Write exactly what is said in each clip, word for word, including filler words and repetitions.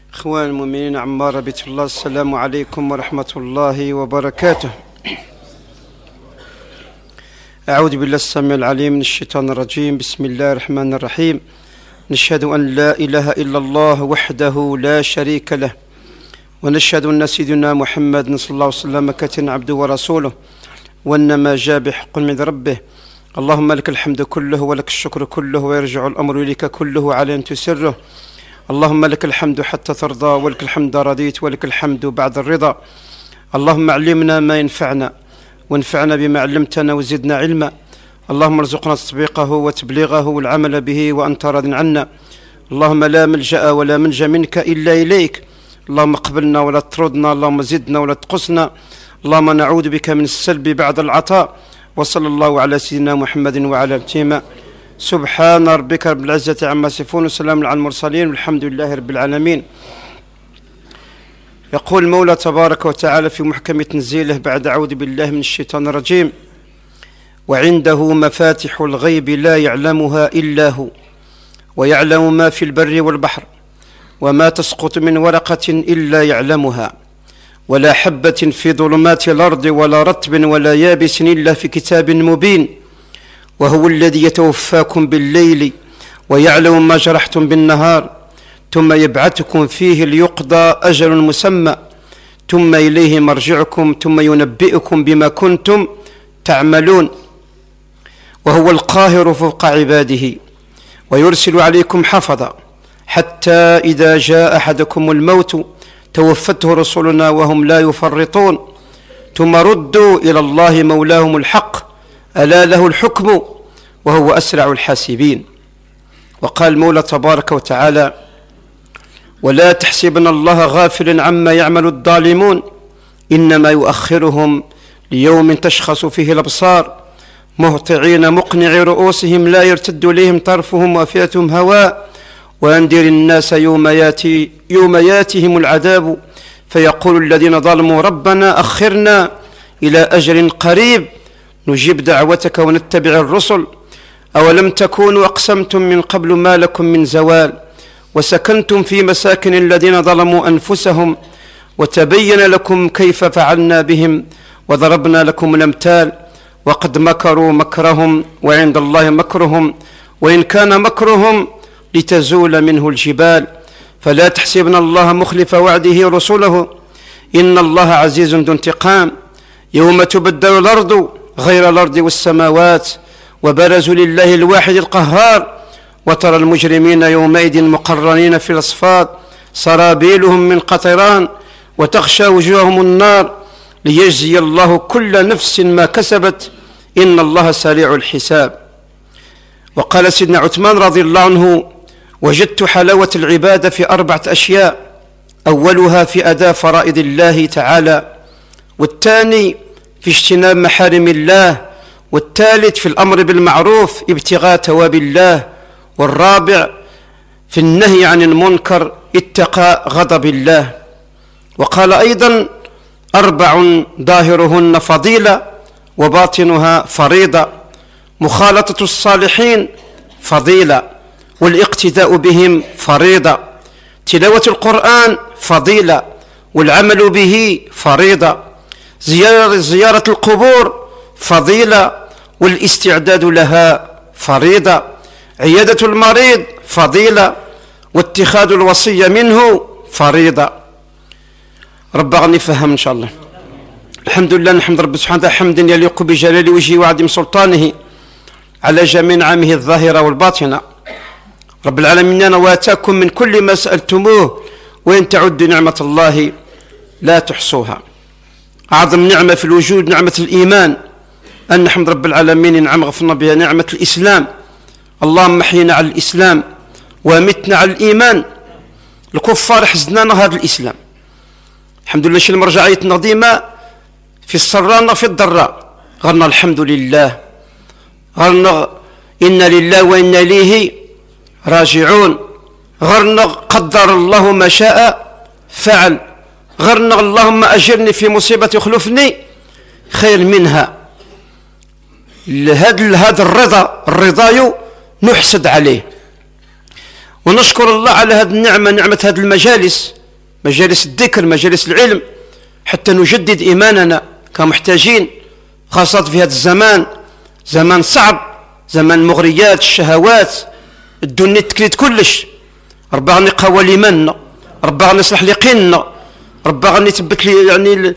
إخوان المؤمنين عمار بيت الله، السلام عليكم ورحمة الله وبركاته. أعوذ بالله السميع العليم من الشيطان الرجيم. بسم الله الرحمن الرحيم. نشهد أن لا إله إلا الله وحده لا شريك له، ونشهد أن سيدنا محمد صلى الله عليه وسلم كان عبده ورسوله، وإنما جاء بحق من ربه. اللهم لك الحمد كله ولك الشكر كله، ويرجع الأمر إليك كله على أن تسره. اللهم لك الحمد حتى ترضى، ولك الحمد رضيت، ولك الحمد بعد الرضا. اللهم علمنا ما ينفعنا، وانفعنا بما علمتنا، وزدنا علما. اللهم ارزقنا تطبيقه وتبليغه والعمل به وأنت راض عنا. اللهم لا ملجأ ولا منجى منك إلا إليك. اللهم اقبلنا ولا تطردنا، اللهم زدنا ولا تقصنا. اللهم نعوذ بك من السلب بعد العطاء. وصلى الله على سيدنا محمد وعلى آله. سبحان ربك رب العزة عما يصفون، وسلام على المرسلين، والحمد لله رب العالمين. يقول المولى تبارك وتعالى في محكم تنزيله بعد أعوذ بالله من الشيطان الرجيم: وعنده مفاتح الغيب لا يعلمها إلا هو، ويعلم ما في البر والبحر، وما تسقط من ورقة إلا يعلمها، ولا حبة في ظلمات الأرض ولا رطب ولا يابس إلا في كتاب مبين. وهو الذي يتوفاكم بالليل ويعلم ما جرحتم بالنهار، ثم يبعثكم فيه ليقضى أجل مسمى، ثم إليه مرجعكم، ثم ينبئكم بما كنتم تعملون. وهو القاهر فوق عباده، ويرسل عليكم حفظا، حتى إذا جاء أحدكم الموت توفته رسلنا وهم لا يفرطون، ثم ردوا إلى الله مولاهم الحق، ألا له الحكم وهو أسرع الحاسبين. وقال المولى تبارك وتعالى: ولا تحسبن الله غافلا عما يعمل الظالمون، إنما يؤخرهم ليوم تشخص فيه الأبصار، مهطعين مقنعي رؤوسهم لا يرتد إليهم طرفهم وأفئدتهم هواء. وأنذر الناس يوم ياتي يوم ياتهم العذاب، فيقول الذين ظلموا ربنا أخرنا إلى أجل قريب نجيب دعوتك ونتبع الرسل، أولم تكونوا أقسمتم من قبل ما لكم من زوال، وسكنتم في مساكن الذين ظلموا أنفسهم، وتبين لكم كيف فعلنا بهم، وضربنا لكم الأمثال. وقد مكروا مكرهم وعند الله مكرهم، وإن كان مكرهم لتزول منه الجبال. فلا تحسبن الله مخلف وعده رسله، إن الله عزيز ذو انتقام. يوم تبدل الأرض غير الأرض والسماوات، وبرزوا لله الواحد القهار، وترى المجرمين يومئذ مقرنين في الأصفاد، سرابيلهم من قطران، وتغشى وجوههم النار، ليجزي الله كل نفس ما كسبت، إن الله سريع الحساب. وقال سيدنا عثمان رضي الله عنه: وجدت حلاوة العبادة في أربعة أشياء، أولها في أداء فرائض الله تعالى، والثاني في اجتناب محارم الله، والثالث في الأمر بالمعروف ابتغاء ثواب الله، والرابع في النهي عن المنكر اتقاء غضب الله. وقال أيضا: أربع ظاهرهن فضيلة وباطنها فريضة، مخالطة الصالحين فضيلة، والاقتداء بهم فريضة، تلاوة القرآن فضيلة، والعمل به فريضة، زيارة, زيارة القبور فضيلة، والاستعداد لها فريضة، عيادة المريض فضيلة، واتخاذ الوصية منه فريضة. رب غني فهم إن شاء الله. الحمد لله، نحمد رب سبحانه وتعالى حمدا يليق بجلال وجهه وعظيم سلطانه على جميع نعمه الظاهرة والباطنة. رب العالمين أنا واتاكم من كل ما سألتموه، وإن تعدوا نعمة الله لا تحصوها. أعظم نعمة في الوجود نعمة الإيمان، أن نحمد رب العالمين نعم غفرنا بها نعمة الإسلام. اللهم احينا على الإسلام ومتنا على الإيمان. الكفار حزننا هذا الإسلام، الحمد لله. شي المرجعية النظيمة في السراء في الضراء، غرنا الحمد لله، غرنا إنا لله وإنا إليه راجعون، غرنا قدر الله ما شاء فعل، غرنا اللهم أجرني في مصيبة يخلفني خير منها. هذا هذا الرضا الرضا نحسد عليه، ونشكر الله على هذه النعمة، نعمة هذه المجالس مجالس الذكر، مجالس العلم، حتى نجدد إيماننا كمحتاجين، خاصة في هذا الزمان، زمان صعب، زمان المغريات، الشهوات، الدنيا تكليت كلش. ربي غني قوى ليماننا، ربي غني يصلح ليقيننا، ربي غني يثبت لي يعني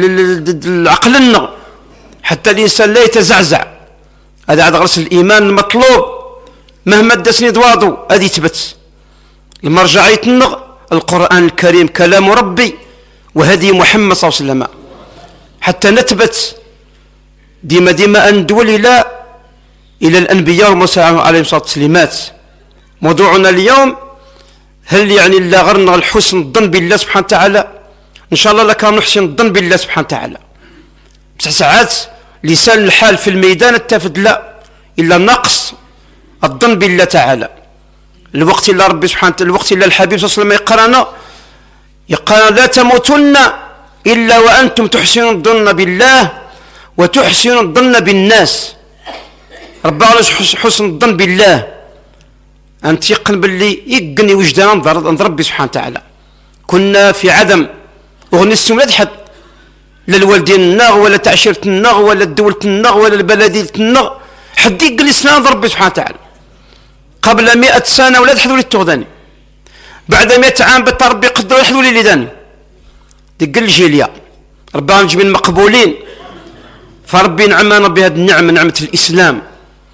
عقلنا حتى الانسان لا يتزعزع. هذا عاد غرس الايمان المطلوب، مهما داسني ضواضو هذه يثبت. المرجعيتنا القران الكريم كلام ربي وهدي محمد صلى الله عليه وسلم، حتى نثبت ديما ديما ان ندول الى الى الانبياء والمرسلين عليهم الصلاه والسلامات. موضوعنا اليوم هل يعني لا غرنا الحسن الظن بالله سبحانه وتعالى؟ ان شاء الله لك نحسن الظن بالله سبحانه وتعالى. بصح ساعات لسان الحال في الميدان التافت لا الا نقص الظن بالله تعالى. الوقت الا ربي سبحانه الوقت الا الحبيب صلى الله عليه وسلم يقرانا يقال لا تموتن الا وانتم تحسنون الظن بالله وتحسنون الظن بالناس. ربي على حسن الظن بالله أن تيقن باللي يقني وجدان عند ربي سبحانه وتعالى. كنا في عدم وغنسهم لا حد، لا الوالدين النغ ولا تعشيرة النغ ولا الدولة النغ ولا البلدية النغ، حد يقني سنة عند ربي سبحانه وتعالى. قبل مئة سنة ولا تحدوا لي التغذاني، بعد مئة عام بتا ربي يقدر يحدوا لي لداني. تقل الجيليا ربي نجيب مقبولين، فربي نعمنا بهذه النعمة، نعمة الإسلام.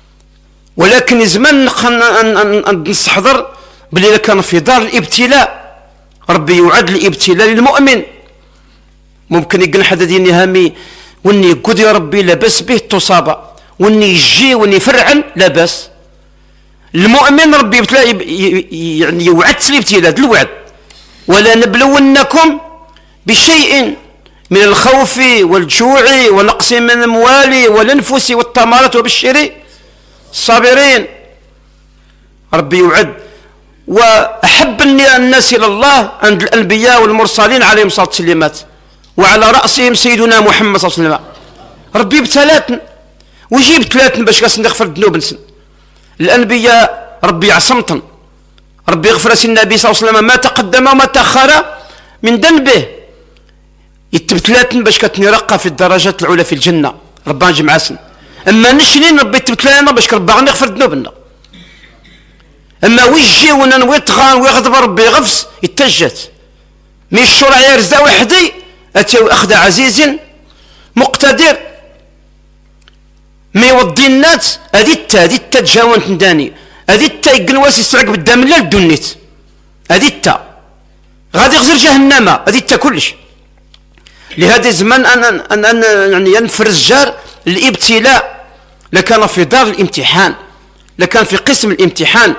ولكن زمان نستحضر بلي كان في دار الابتلاء، ربي يعد الابتلاء للمؤمن. ممكن يقول حدا ديني هامي وني يقول يا ربي لاباس به تصاب، وني يجي وني يفرعن لاباس. المؤمن ربي يبتلى يعني يوعد الابتلاء الوعد، ولا نبلونكم بشيء من الخوف والجوع ونقص من الاموال والانفس والثمرات وبشر الصابرين. ربي يوعد. واحب الناس الى الله عند الانبياء والمرسلين عليهم الصلاه والسلام، وعلى راسهم سيدنا محمد صلى الله عليه وسلم. ربي ابتلاتنا ويجيب ابتلاتنا باش نغفر الذنوب. الانبياء ربي عصمتن، ربي يغفر النبي صلى الله عليه وسلم ما تقدم وما تاخر من ذنبه. يتبتلاتن باش كتنرقى في الدرجات العلى في الجنه، ربنا يجمع سن. اما نشنين ربي يتبتلانا باش ربي غنغفر ذنوبنا. اما ويجي ونا ويطغى ويغضب ربي غفص يتجت مي الشرع يرزا وحدي اتى اخذ عزيز مقتدر مي يوضي الناس هذه التا هذه التا تجاونت نداني هذه التا يقنواس يستعق بالدم لا الدنيت هذه التا غادي يغزر جهنم هذه التا كلش. لهذا الزمان انا انا أن يعني ينفر الجار الابتلاء، لكان في دار الامتحان، لكان في قسم الامتحان.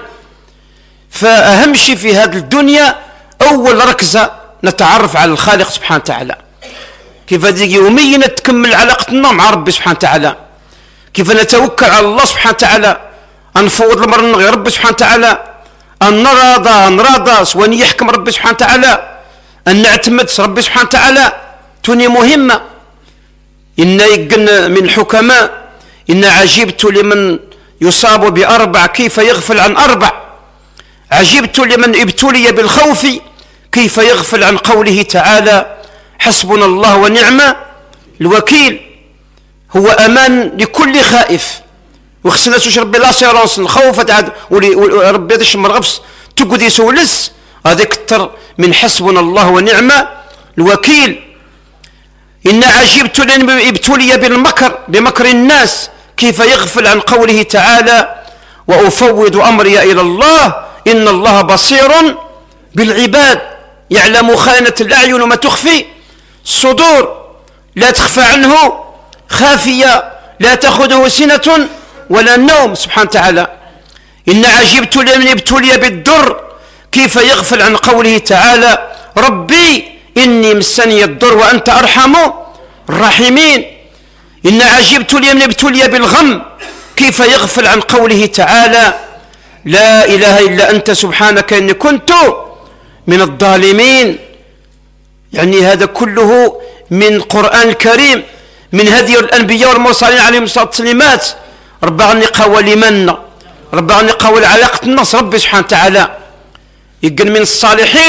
فأهم شيء في هذه الدنيا أول ركزة نتعرف على الخالق سبحانه وتعالى، كيف يوميا تكمل علاقتنا مع ربي سبحانه وتعالى، كيف نتوكل على الله سبحانه وتعالى، نفوض الأمر غير ربي سبحانه وتعالى، أن نراضى نراضى وأن يحكم ربي سبحانه وتعالى، أن نعتمد ربي سبحانه وتعالى. توني مهمة. إن يقن من الحكماء إن عجبت لمن يصاب بأربع كيف يغفل عن أربع، عجبت لمن ابتلي بالخوف كيف يغفل عن قوله تعالى حسبنا الله ونعم الوكيل. هو أمان لكل خائف، وخصنا تشرب بلا سيرانس الخوف تعاد وربي هذا الشمر غفص تقعد يسولس هذا كتر من حسبنا الله ونعم الوكيل. إن عجبت لمن ابتلي بالمكر بمكر الناس كيف يغفل عن قوله تعالى وأفوض أمري إلى الله إن الله بصير بالعباد يعلم خائنة الأعين وما تخفي الصدور. لا تخفى عنه خافية لا تأخذه سنة ولا نوم سبحانه وتعالى. إن عجبت لمن ابتلي بالضر كيف يغفل عن قوله تعالى ربي إني مسني الضر وأنت أرحم الراحمين. إن عجبت لمن ابتلي بالغم كيف يغفل عن قوله تعالى لا إله إلا أنت سبحانك إني كنت من الظالمين. يعني هذا كله من القرآن الكريم، من هدي الأنبياء والمرسلين عليهم الصلاة والسلام. ربي غني قوى لمنا، ربي غني قوى علاقة الناس ربي سبحانه وتعالى. يقن من الصالحين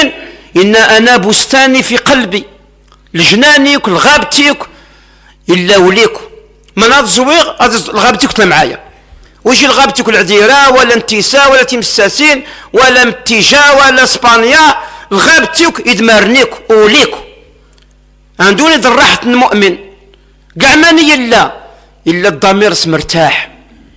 إن أنا بستاني في قلبي لجنانيك لغابتيك إلا وليك من هاد الزويغ لغابتيك تلا معايا ويجي لغابتيك العديرة ولا انتساء ولا تمساسين ولا متيجا ولا اسبانيا لغابتيك يدمرنيك وليك عندوني ذراحة المؤمن كاع ماني إلا إلا الضمير مرتاح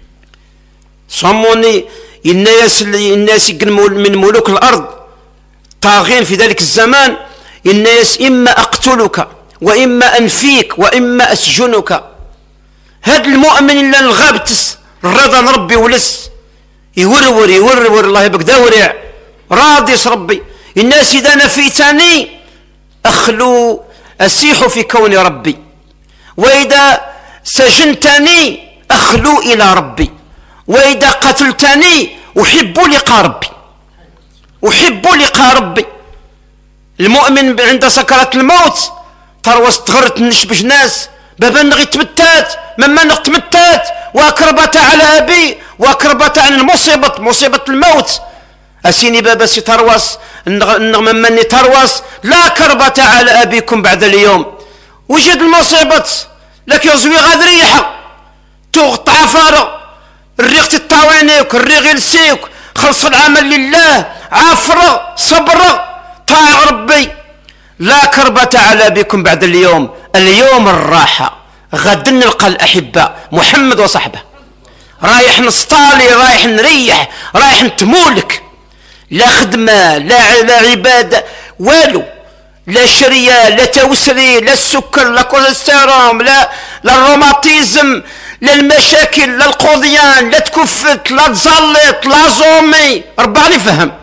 صموني الناس الناس من ملوك الأرض طاغين في ذلك الزمان الناس إما أقتلك وإما أنفيك وإما أسجنك هذا المؤمن إلا الغابتس الرضا ربي ولس يورور يورور الله يبقى دورع راضي ربي الناس إذا نفيتني أخلو أسيح في كون ربي وإذا سجنتني أخلو إلى ربي وإذا قتلتني أحب لقاء ربي أحب لقاء ربي المؤمن عند سكرات الموت تروس تغرت نشبش ناس بابا نغي تمتات مما نغ تمتات وأكربت على أبي وأكربت عن المصيبة مصيبة الموت أسيني بابا سي تروس النغ مما تروس لا كربت على أبيكم بعد اليوم وجد المصيبة لك يزوي غاد ريحة تغطع فارغ الريق تطاوينيك الريق يلسيك خلص العمل لله عافر صبر طاع ربي لا كربة على بكم بعد اليوم اليوم الراحة غدا نلقى الأحباء محمد وصحبه رايح نسطالي رايح نريح رايح نتمولك لا خدمة لا, لا عبادة والو لا شرية لا توسري لا السكر لا كوليسترول لا لا الروماتيزم لا المشاكل لا القضيان لا تكفت لا تزلط لا زومي ربعني فهم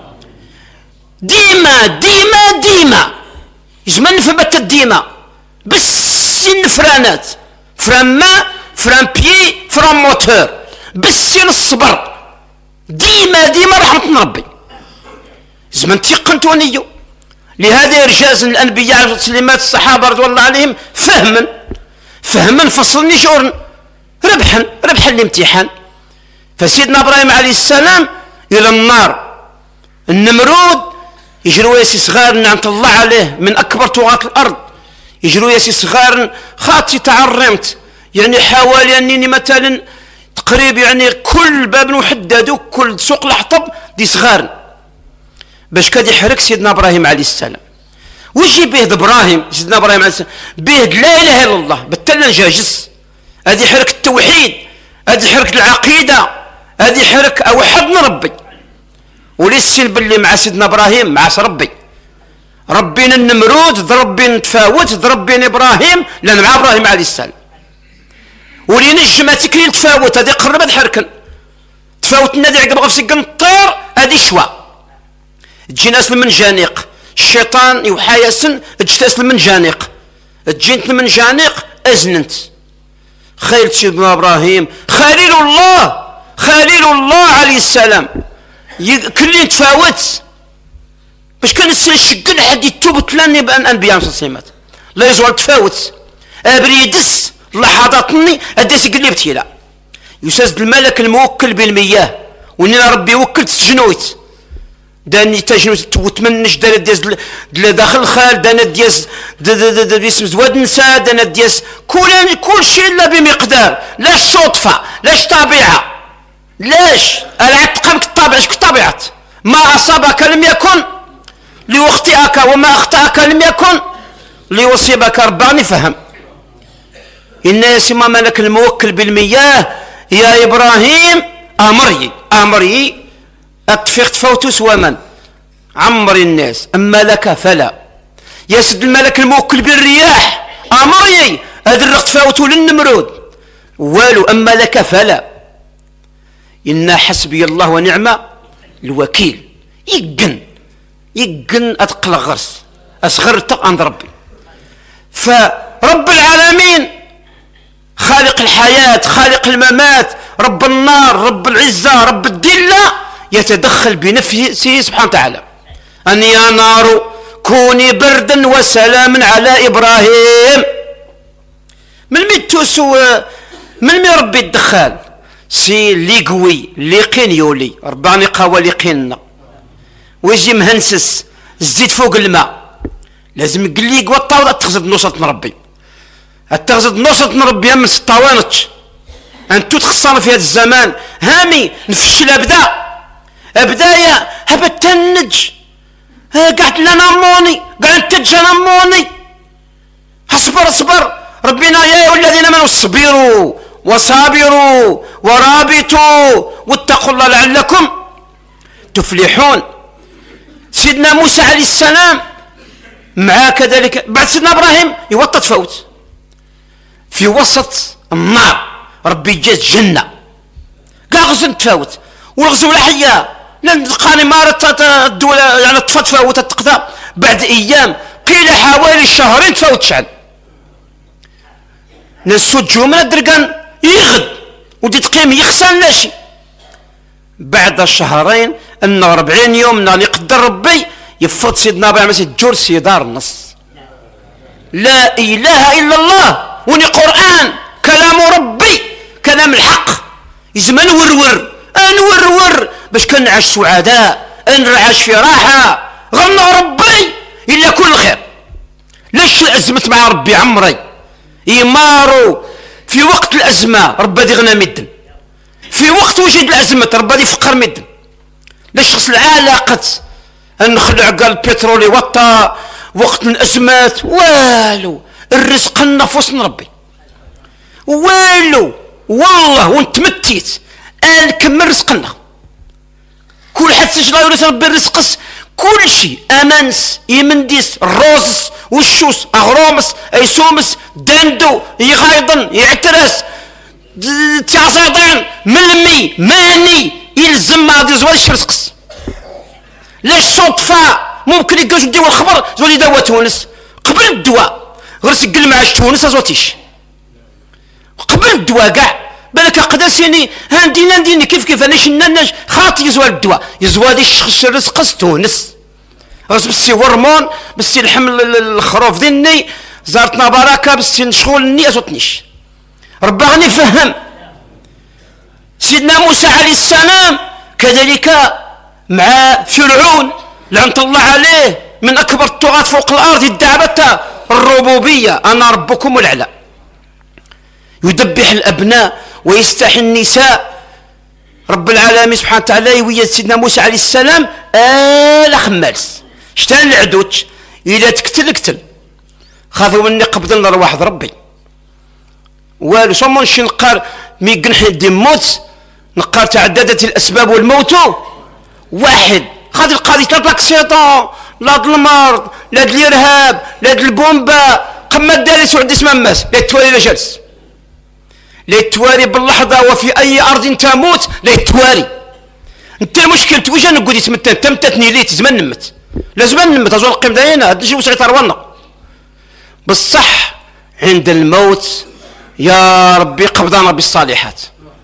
ديما ديما ديما زمان فبت ديما بالسن فرانات فران ما فران بيي فران موتور بالسن الصبر ديما ديما رحمة ربي زمان تيقنت ونيو لهذا إرجاز الأنبياء وتسليمات الصحابة رضوان الله عليهم فهما فهما فصلني شعور ربحا ربحا الامتحان فسيدنا إبراهيم عليه السلام إلى النار النمرود يجروا ياسي صغار نعمة الله عليه من أكبر طغاة الأرض يجروا ياسي صغار خاطي تعرمت يعني حوالي أنني مثلا تقريب يعني كل باب محدد كل سوق الحطب دي صغار باش كاد يحرك سيدنا إبراهيم عليه السلام ويجي به إبراهيم سيدنا إبراهيم عليه السلام به لا إله إلا الله بالتلا جاجس هذه يحرك التوحيد هذه يحرك العقيدة هذه يحرك أوحدنا ربي وليسين باللي مع سيدنا إبراهيم مع ربي ربنا النمرود ضربين تفاوت ضربين إبراهيم لأن مع إبراهيم عليه السلام ولينجم تكليل تفاوت هذه قربت حركا تفاوت النادي عقب غفسي قنطير هذه شوا تجي ناس المنجانيق الشيطان يوحايسن اجتاس المنجانيق تجينت المنجانيق ازننت خيل سيدنا ابراهيم خليل الله خليل الله عليه السلام كلين تفاوت باش كان الشقن حد يتوب تلاني بان انبياء صليمات لا يزول تفاوت ابريدس لحظاتني اديس قلبت لا يساز الملك الموكل بالمياه واني ربي وكلت سجنويت داني تجنوت وتمنش دانا ديز داخل الخال دانا ديز باسم زواد نساء دانا ديز كل كل شيء الا بمقدار لاش صدفه لاش طبيعه لاش العتقمك الطبيعه اش طبيعه ما اصابك لم يكن ليخطئك وما اخطاك لم يكن ليصيبك رباني فهم ان يسمى ملك الموكل بالمياه يا ابراهيم امري امري أطفق تفوتوس ومن عمر الناس أما لك فلا يسد الملك الموكل بالرياح أمري أدرق تفوتو للنمرود والو أما لك فلا إن حسبي الله ونعم الوكيل يقن يقن أتقل غرس أصغرت عند ربي فرب العالمين خالق الحياة خالق الممات رب النار رب العزة رب الدلة يتدخل بنفسه سبحانه وتعالى أن يا نار كوني بردا وسلاما على إبراهيم من ميتوس من مي ربي الدخال سي اللي قوي اللي قين يولي رباني قوى اللي قيننا ويجي مهنسس الزيت فوق الماء لازم قلي قوطا تغزد نصرة ربي تغزد نصرة ربي من سطوانت انتو تخسر في هذا الزمان هامي نفشل ابدا ابدايا هبا تنج قعدت لنا موني قعدت تجنا موني اصبر اصبر ربنا يا ايها الذين امنوا اصبروا وصابروا ورابطوا واتقوا الله لعلكم تفلحون. سيدنا موسى عليه السلام مع كذلك بعد سيدنا ابراهيم يوطى تفوت في وسط النار ربي جات جنه كاع غزو تفاوت والغزو الحياه لقاني مارت الدوله يعني طفت تفاوت تقضى بعد ايام قيل حوالي شهرين تفاوت شعل نسوجو من الدرقان يغد ودي تقيم يخسر لا شيء بعد شهرين ان أربعين يوم نالي قدر ربي يفض سيدنا ابراهيم سيد جرسي دار النص لا اله الا الله وني قران كلام ربي كلام الحق يزمن ورور انورور باش كنعيش سعداء نعيش في راحه غنى ربي الا كل خير. ليش ازمت مع ربي عمري يمارو في وقت الازمه ربي دي غنى مدن في وقت وجد الازمه ربي دي فقر مدن. ليش خص العلاقه نخلع قال البترول يوطى وقت الازمات والو الرزق النفوس ربي والو والله وانت متيت ان كمل رزقنا كل حد سجلا يورث ربي الرزق كل شيء امانس يمنديس الروز والشوس اغرومس ايسومس داندو يغايضن يعترس تعصيطين ملمي ماني يلزم ما غادي زوال الشرسقس. ليش صدفه ممكن يلقاو يديو الخبر زول دواء تونس قبل الدواء غير سجل معاش تونس ازوتيش قبل الدواء كاع بالك قداسيني هاندينا نديني كيف كيف انا شناش خاطي يزوال الدواء يزوال الشخص الرزق تونس غاس بسي هرمون بسي الحمل الخروف ديني زارتنا بركه بسي نشغل النية زوتنيش ربي غني فهم. سيدنا موسى عليه السلام كذلك مع فرعون لعنة الله عليه من اكبر الطغاة فوق الارض ادعى الربوبيه انا ربكم الاعلى يذبح الابناء ويستحي النساء. رب العالمين سبحانه وتعالى يويد سيدنا موسى عليه السلام آل خمالس شتان العدوش الى تقتل اقتل خافوا مني قبضنا لواحد ربي والو صمون شي نقار مي قنحي دي موت نقار تعددت الاسباب والموت واحد خاطر القاضي لا لاكسيطون لا المرض لا الارهاب لا البومبا قمه دارس وعد اسمها ماس لا توالي لا جالس لا تواري باللحظه وفي اي ارض تموت لا تواري. انت المشكل توجه نقول يتمت تمتتني ليت زمان نمت لا زمان نمت ازول القيم داينا هذا الشيء وسعي ترونا بالصح عند الموت يا ربي قبضنا بالصالحات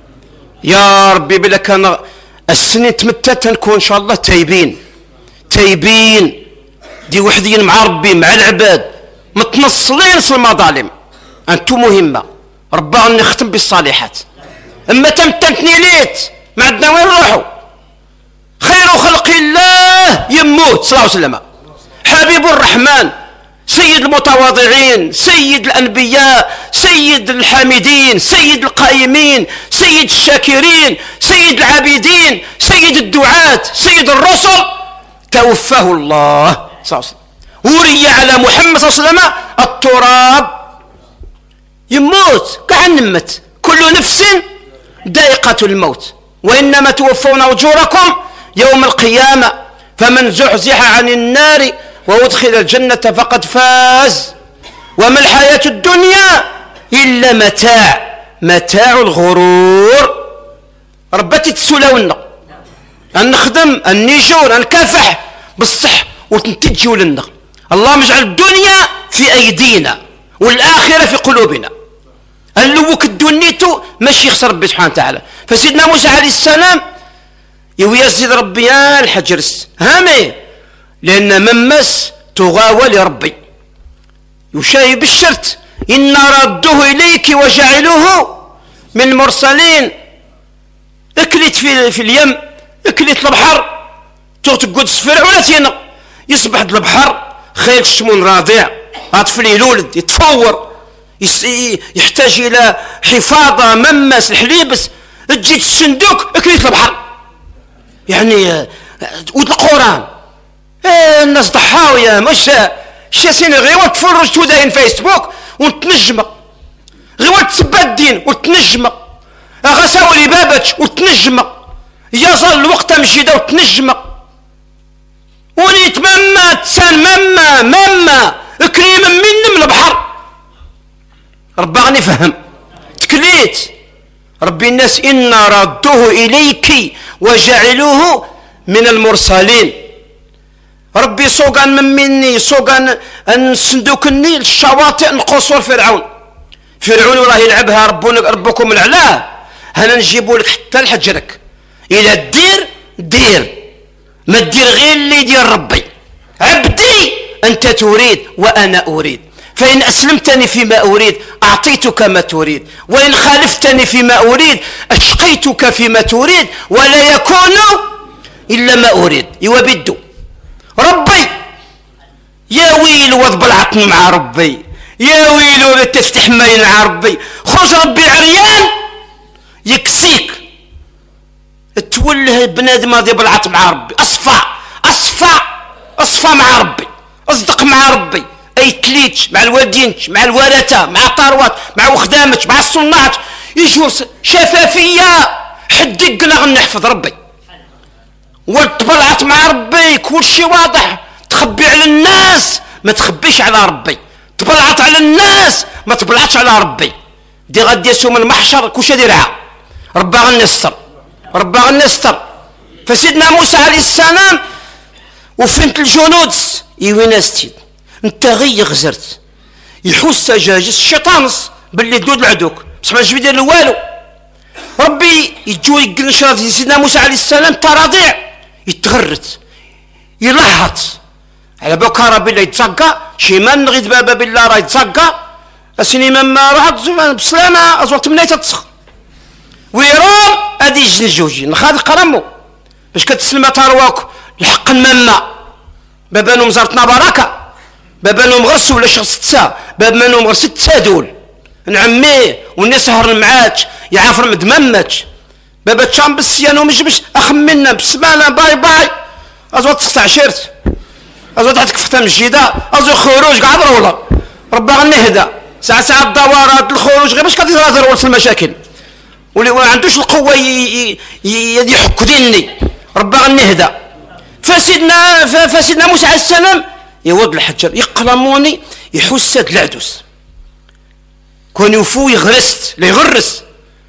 يا ربي بلا كان السنين تمتت نكون ان شاء الله تايبين تايبين دي وحدين مع ربي مع العباد متنصلين في المظالم انتو مهمه ربي نختم بالصالحات. اما تمتتني ليت ما عندنا وين نروحوا خير خلق الله يموت صلى الله عليه وسلم حبيب الرحمن سيد المتواضعين سيد الانبياء سيد الحامدين سيد القائمين سيد الشاكرين سيد العابدين سيد الدعاة سيد الرسل توفاه الله صلى الله عليه وسلم وري على محمد صلى الله عليه وسلم التراب يموت كاع نمت كل نفس ذائقة الموت وإنما توفون أجوركم يوم القيامة فمن زحزح عن النار وأدخل الجنة فقد فاز وما الحياة الدنيا إلا متاع متاع الغرور. ربتي تسولونا أن نخدم أن نيجون أن نكافح بالصح وتنتجوا لنا اللهم اجعل الدنيا في أيدينا والآخرة في قلوبنا اللوك الدنيتو ماشي يخسر ربي سبحانه وتعالى. فسيدنا موسى عليه السلام يويزيد ربي الحجرس هامي لأن ممس تغاوى لربي يشاهي بالشرط إن ردوه إليك وجعلوه من المرسلين اكلت في, في اليم اكلت البحر تقعد سفر ولا تينا يصبح البحر خيل الشمون راضع، طفل يولد يتفور، يحتاج الى حفاظه ممس الحليبس، تجي الصندوق اكليت البحر. يعني ود القران إيه الناس ضحاويه مش شاسين غير تفرج توداين فيسبوك وتنجم غير تسبى الدين وتنجم غساولي بابتش وتنجم يصل الوقت مشيده وتنجم ونيت مما تسان مما مما كريم من من البحر. ربي غني فهم تكليت ربي الناس إنا ردوه إليك وجعلوه من المرسلين. ربي سوقان من مني سوقان نسندوك النيل الشواطئ نقصور فرعون. فرعون راه يلعبها ربنا ربكم العلاه، هنا نجيبوا لك حتى لحجرك إلى الدير دير، ما تدير غير اللي يدير ربي. عبدي أنت تريد وأنا أريد، فإن أسلمتني فيما أريد أعطيتك ما تريد، وإن خالفتني فيما أريد أشقيتك فيما تريد، ولا يكون إلا ما أريد. يوبدو ربي يا ويل وضبلعت مع ربي، يا ويل تفتح ماين مع ربي، خرج ربي عريان يكسيك توله بنادم هذه بلعت مع ربي، أصفى أصفى أصفى مع ربي، أصدق مع ربي، أي تليتش مع الوالدينش مع الورثة مع طاروات مع وخدامتش مع الصناعات يجوا شفافية حد قنا غنحفظ ربي. وتبلعت مع ربي كل شيء واضح، تخبي على الناس ما تخبيش على ربي، تبلعت على الناس ما تبلعتش على ربي. دي غادي يسوم المحشر كلشي ديرها ربي غنستر ربي غنستر. فسيدنا موسى عليه السلام وفنت الجنود يويناستيد انت غي غزرت يحوس جاجس الشيطانس باللي دود العدوك بصح ما يدير له والو. ربي يجو يقنشرات سيدنا موسى عليه السلام تراضيع يتغرت يلهط على بكره بالله يتزقى شي من غيد بابا بالله راه يتزقى اسيني مما راه بسلامه ازوت مني تتسخ ويرام ادي يجي الجوجي نخاذ قرمو باش كتسلم تارواك الحق مما بابا نوم زرتنا بركه بابا نوم غير ولا شخص تسا بابا نوم غير ست سادول نعميه والناس سهر معاك يعافر مدمماتش بابا تشام بالسيانو مجبش اخمنا بسمانه باي باي ازوت تقطع شيرت ازوت عندك فتام الجيده ازو خروج قاعد ولا ربي غنهدى ساعه ساعه الدورات الخروج غير باش كتزرزر في المشاكل واللي ما عندوش القوه يحك ديني ربي غنهدى. فسيدنا فسيدنا موسى عليه السلام يوض الحجر يقلموني يحس هاد العدوس كون يفو يغرست لا يغرس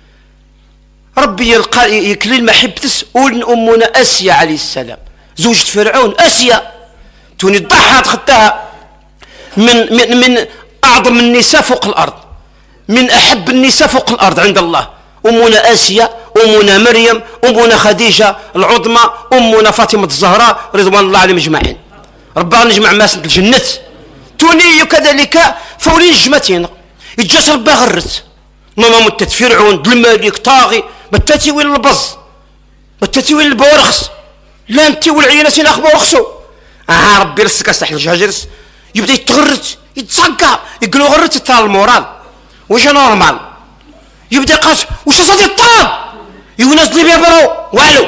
ربي يلقى يكلل محبتس ولن امنا اسيا عليه السلام زوجة فرعون اسيا توني ضحت خدتها من من من اعظم النساء فوق الارض، من احب النساء فوق الارض عند الله. امنا اسيا امنا مريم امنا خديجه العظمى امنا فاطمه الزهراء رضوان الله عليهم اجمعين. ربنا نجمع ماس الجنه توني كذلك فولي نجمتين يتجاس ربي غرت ماما متت فرعون الملك طاغي بتاتي وين البز بتاتي وين البورخس لا انت والعينه سين اخبار خسو اه ربي رسك استح الجاجرس يبدا يتغرت يتسقى يقولوا غرت تاع المورال واش نورمال يبدا قاس واش صدي الطاب يونس لي بيبرو والو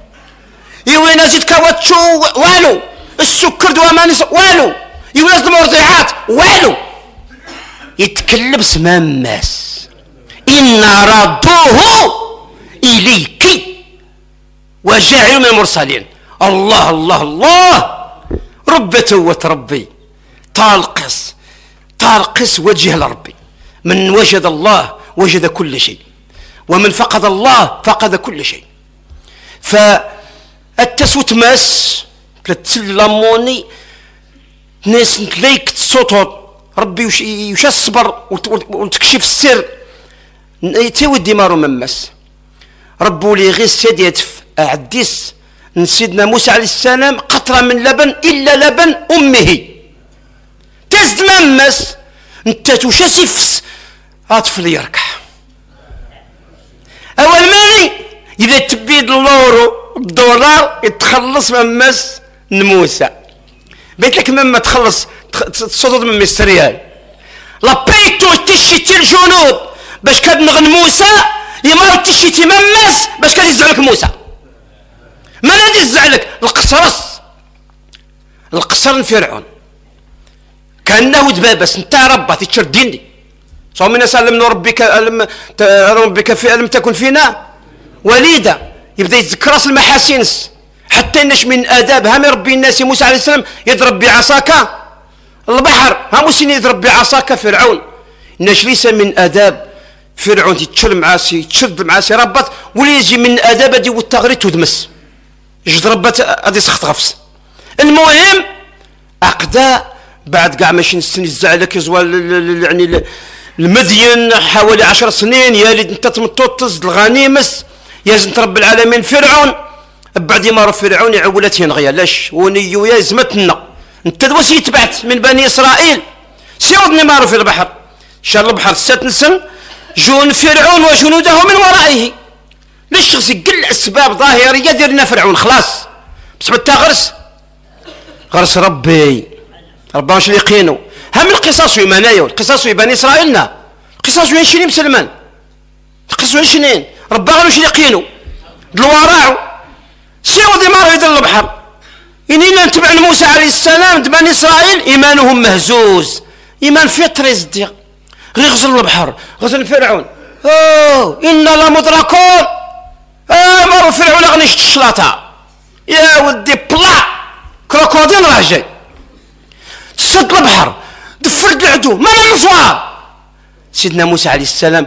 يونس يتكواتشو والو السكر دوا مانيس والو يونس المرضعات والو يتكلم سما ماس إنا ردوه إليك وجعلوا من المرسلين. الله الله الله رب توت ربي طالقس طالقس وجه لربي. من وجد الله وجد كل شيء ومن فقد الله فقد كل شيء. فالتسوت ماس تلاموني ناس نتلايك تصوتوا ربي وش الصبر وتكشف السر تودي مارو ممس ربو لي غير سيد يتف عديس سيدنا موسى عليه السلام قطره من لبن الا لبن امه تزد ممس انت تشسف اطفل يركح اول ماني اذا تبيد اللورو الدولار يتخلص ممس موسى بيت لك مما تخلص تصدد من مستريال لبيتو تشتي الجنود باش كاد نغن موسى يمارو تشتي مماس باش كاد يزعلك موسى ما غادي يزعلك القصرص القصر فرعون كانه دبابس انت ربا تشرديني صوم الناس لم ربك لم ربك في لم تكن فينا وليدا يبدا يتذكر راس المحاسن حتى انش من اداب هم ربي الناس موسى عليه السلام يضرب بعصاك البحر ها موسى يضرب بعصاك فرعون انش ليس من اداب فرعون يتشل معاسي تشد معاسي ربط ولا يجي من اداب هذه والتغريد تدمس جد ربات هذه سخط غفص. المهم اقدا بعد كاع ماشي نستني الزعلك يزوال يعني المدين حوالي عشر سنين يا لي انت تمطوطز الغنيمس يا رب العالمين فرعون بعد ما راه فرعون يعولت ينغيا لاش ونيو يا زمتنا انت دوسي يتبعت من بني اسرائيل سيودني مارو في البحر شال البحر ستنسن جون فرعون وجنوده من ورائه ليش خص يقل اسباب ظاهريه ديرنا فرعون خلاص بس بالتغرس غرس ربي ربي واش اللي يقينوا هم القصص ويمانايو القصص بني اسرائيلنا القصص وين شيني مسلمان القصص وين شنين ربي غير واش اللي يقينوا الوراعو سيروا دي مارو يدير البحر إننا نتبع موسى عليه السلام بني اسرائيل ايمانهم مهزوز ايمان فطري صديق غير غزل البحر غزل فرعون اوه انا لمدركون اه مارو فرعون غنيش الشلاطه يا ودي بلا كروكوديل راه جاي سد البحر دفرت العدو ما نصوار سيدنا موسى عليه السلام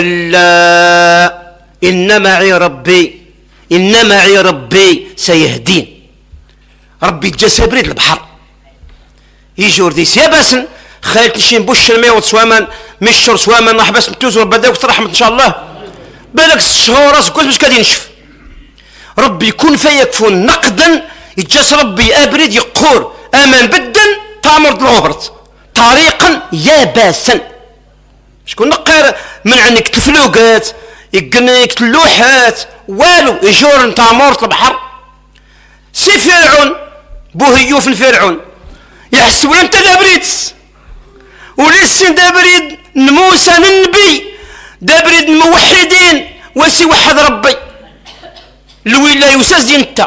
كلا ان معي ربي ان معي ربي سيهدين ربي جا بريد البحر يجي وردي سياباسن خالد نشين بوش الميوت سوامان مشر سوامان نحبس متوز وبداك رحمة ان شاء الله بالك الشهور راسك كل مش قاعد ينشف ربي يكون فيكفون نقدا يتجاس ربي ابرد يقول امان بدن تامر الغبرت طريقا ياباسا شكون نقر من عندك تفلوقات يقنيك اللوحات والو يجور تامور البحر سي فرعون بوهيوف فرعون يحسبون انت دابريد ولسن دابريد موسى النبي دابريد الموحدين وسي وحد ربي الولايه يساز انت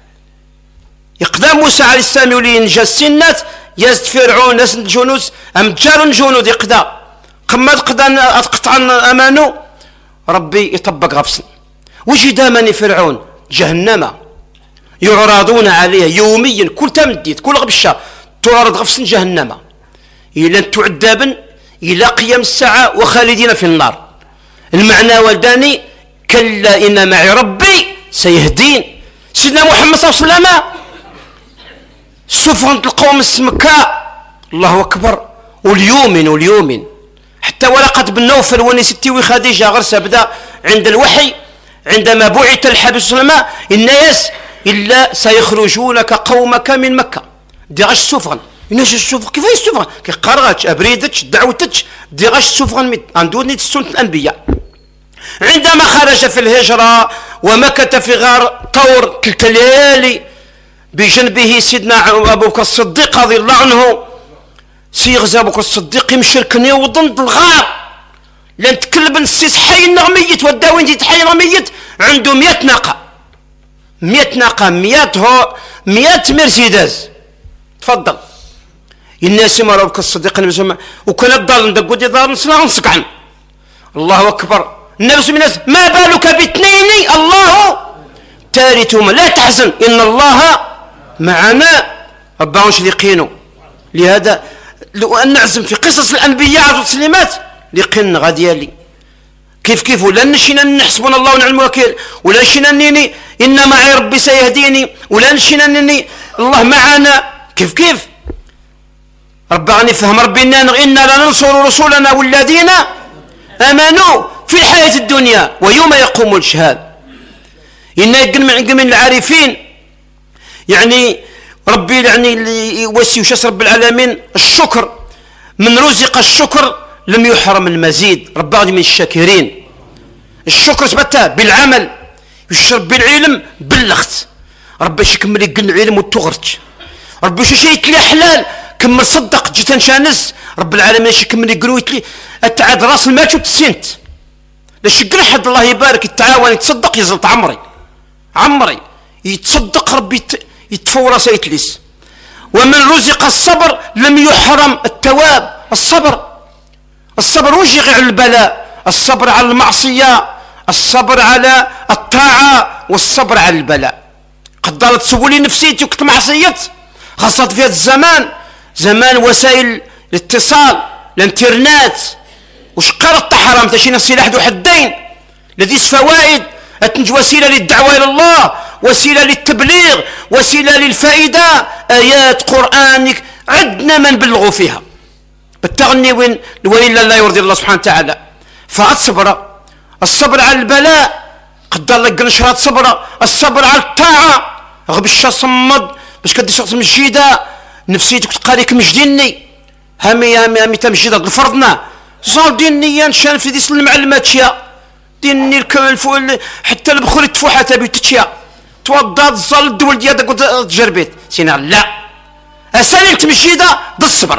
يقدام موسى عليه السلام يولي ينجا السنات يزد فرعون ناس جنوس ام جارون جنود يقدا قمات قدا اتقطع امانو ربي يطبق غفصن وجي دامني فرعون جهنم يعرضون عليها يوميا كل تمديت كل غبشه تعرض غفصن جهنم الى تعذبا الى قيام الساعه وخالدين في النار. المعنى والداني كلا ان معي ربي سيهدين. سيدنا محمد صلى الله عليه وسلم سفن القوم السمكاء الله اكبر واليومن واليومن حتى ولقد بن نوفل وني ستي وخديجه غرس بدا عند الوحي عندما بعث الحبيب صلى الله عليه وسلم الناس الا سيخرجونك قومك من مكه دي غاش سفن الناس السفن كيف السفن كيقرغاتش ابريدتش دعوتش دي غاش سفن عندوني سنه الانبياء. عندما خرج في الهجره ومكث في غار طور تلك الليالي بجنبه سيدنا ابو بكر الصديق رضي الله عنه سيغزى ابو بكر الصديق يمشركني وضند الغار لان تكلب نسيت حي ميت وداوين جيت حي ميت عنده مئة ناقه مئة ناقه مئة هو مئة مرسيدس تفضل الناس ما ابو بكر الصديق وكان الدار ندقوا دي دار نصنع نسق عنه الله اكبر النبي الناس ما بالك باثنين الله ثالثهما لا تحزن ان الله معنا ربنا واش ليقينوا. لهذا لو ان نعزم في قصص الانبياء عليه السلامات لقن غاديالي كيف كيف ولا نشينا نحسبنا الله ونعم الوكيل ولا نشينا نني ان معي ربي سيهديني ولا نشينا نني الله معنا كيف كيف ربي غني فهم ربي انا لننصر رسولنا والذين امنوا في الحياه الدنيا ويوم يقوم الاشهاد. إن يقل من العارفين يعني ربي يعني اللي يوسي وشاس رب العالمين الشكر من رزق الشكر لم يحرم المزيد ربي غادي من الشاكرين. الشكر ثبتها بالعمل يشرب بالعلم بلغت ربي يكمل يقل العلم وتغرج ربي شي شي يتلي حلال كمل صدق جيت نشانس رب العالمين شي كمل يقولوا يتلي اتعاد راس المات وتسنت لاش يقول حد الله يبارك يتعاون يتصدق يزلط عمري عمري يتصدق ربي يتفور راسه يتليس. ومن رزق الصبر لم يحرم الثواب. الصبر الصبر وش على البلاء، الصبر على المعصية، الصبر على الطاعة، والصبر على البلاء. قدرت تسولي نفسيتي وكنت معصيت خاصة في هذا الزمان، زمان وسائل الاتصال الانترنت وش قرط حرام تشينا سلاح ذو حدين لذي فوائد أتنج وسيلة للدعوة إلى الله، وسيلة للتبليغ، وسيلة للفائدة. آيات قرآنك عدنا من بلغوا فيها بالتغني وين وإلا لا يرضي الله سبحانه وتعالى. فالصبر الصبر على البلاء قدر لك نشرات صبر، الصبر على الطاعة غبش صمد باش كدير شخص مجيدة نفسيتك تقاليك مجديني هامي هامي هامي تمجيدة فرضنا زال دينيا نشان في ديس المعلمات شيا ديني الكل حتى البخور يتفوحها تبي تتشيا توضى زال الدول ديالك وتجربيت سينا لا اسالي تمجيدة ضد الصبر.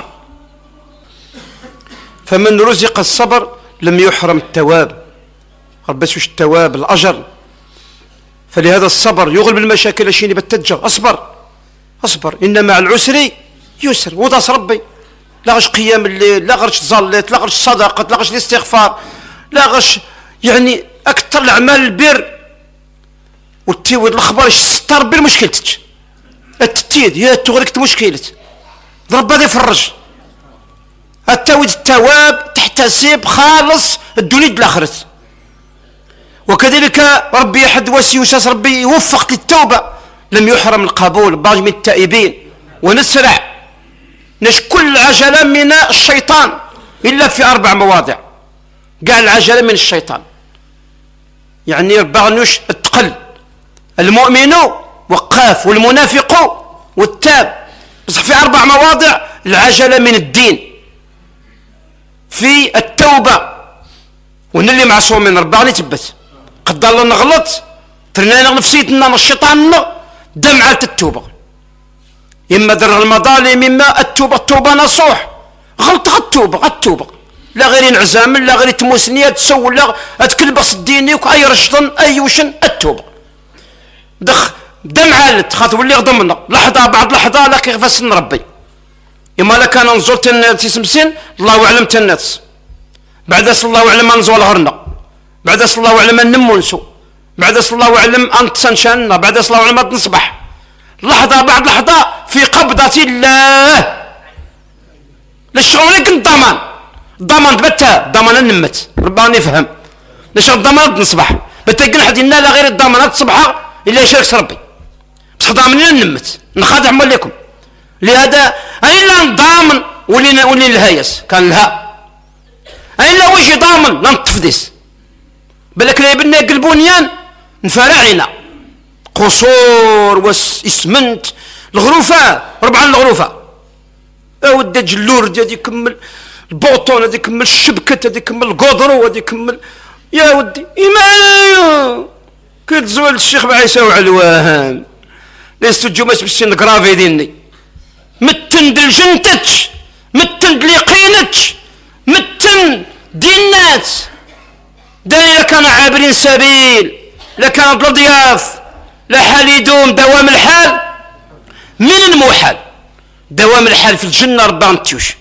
فمن رزق الصبر لم يحرم الثواب. ربي وش الثواب الاجر. فلهذا الصبر يغلب المشاكل شيني بالتجر. اصبر اصبر ان مع العسر يسر. وضاس ربي لا غش قيام الليل، لا غش تصليت، لا غش صدقه، لا غش الاستغفار، لا غش يعني اكثر الاعمال البر والتيود الاخبار يستر بير مشكلتك التتيد يا تغرقت مشكلتك رب هذا يفرج. التويد التواب تحتسب خالص الدنيا بالاخره. وكذلك ربي يحد وسيوساس ربي يوفق للتوبه لم يحرم القبول. باج من التائبين ونسرع نش كل عجله من الشيطان الا في اربع مواضع. قال العجله من الشيطان يعني باغنوش التقل. المؤمن وقاف والمنافق والتاب. بصح في اربع مواضع العجله من الدين. في التوبه وان اللي معصومين ربي تبت قد الله نغلط ترنا نفسيتنا الشيطان دمعة التوبه اما در المظالم اما التوبه التوبه نصوح غلط التوبه التوبه لا غير انعزام لا غير تموسنيه تسول لا تكلبس دينك اي رشطن اي وشن التوبه دخ دمعة تخاطب اللي غضمنا لحظه بعد لحظه لا كيغفسن ربي. اما لا كان نزول تسمسين الله اعلم تناتس بعد صلى الله اعلم نزول غرنا بعد صلى الله اعلم نمونسو بعد صلى الله اعلم انت سنشنا بعد صلى الله اعلم نصبح لحظه بعد لحظه في قبضه الله. للشغل كنت ضمان ضمان بتا ضمان النمت رباني يفهم ليش الضمان نصبح بتقل حد لنا لا غير الضمانات تصبح الا يشارك ربي بصح ضامنين النمت نخادع مالكم. لهذا اين لا نضامن ولي ولي الهيس كان لها اين لا وجه ضامن لا نتفديس بالك لا يبنى البنيان نفرعنا قصور واسمنت الغروفه ربع الغروفه اود جلور هذا يكمل البوطون هذا يكمل الشبكه هذا يكمل القدرو هذا يكمل يا ودي ايمان كنت زول الشيخ بعيسى وعلوان ليست جمس بالسن كرافي ديني متن دلجنتك متن دليقينك متن دينات دايما كان عابرين سبيل لا كان ضياف لا حال يدوم دوام الحال من المحال دوام الحال في الجنة ربا نتيوش.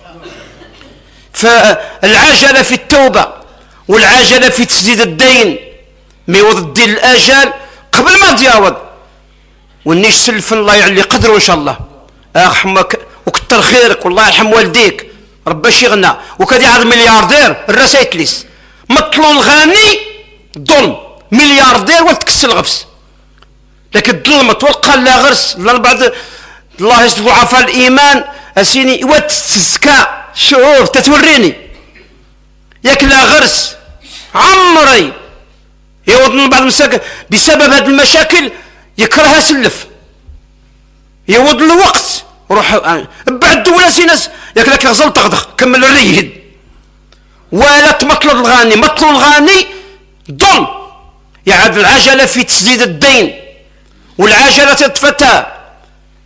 فالعجلة في التوبة والعجلة في تسديد الدين ما يوض الدين الآجال قبل ما تجاوز ونيش سلف الله يعلي قدره إن شاء الله أرحمك وكتر خيرك والله يرحم والديك ربا شيغنى وكذا عاد ملياردير الرسايت ليس مطلو الغني ظلم ملياردير وتكسل الغفس لكن الظلم توقع لا غرس لا بعد الله يسلم عفا الايمان اسيني وتستزكى شوف تتوريني ياك لا غرس عمري يوضن بعض المساكن بسبب هذه المشاكل يكرهها سلف يوض الوقت روح بعد دولة سيناس ياك لك غزل تغدخ كمل الريد ولا تمطلو الغاني مطلو الغاني ظلم يعاد العجلة في تسديد الدين والعجلة تتفتى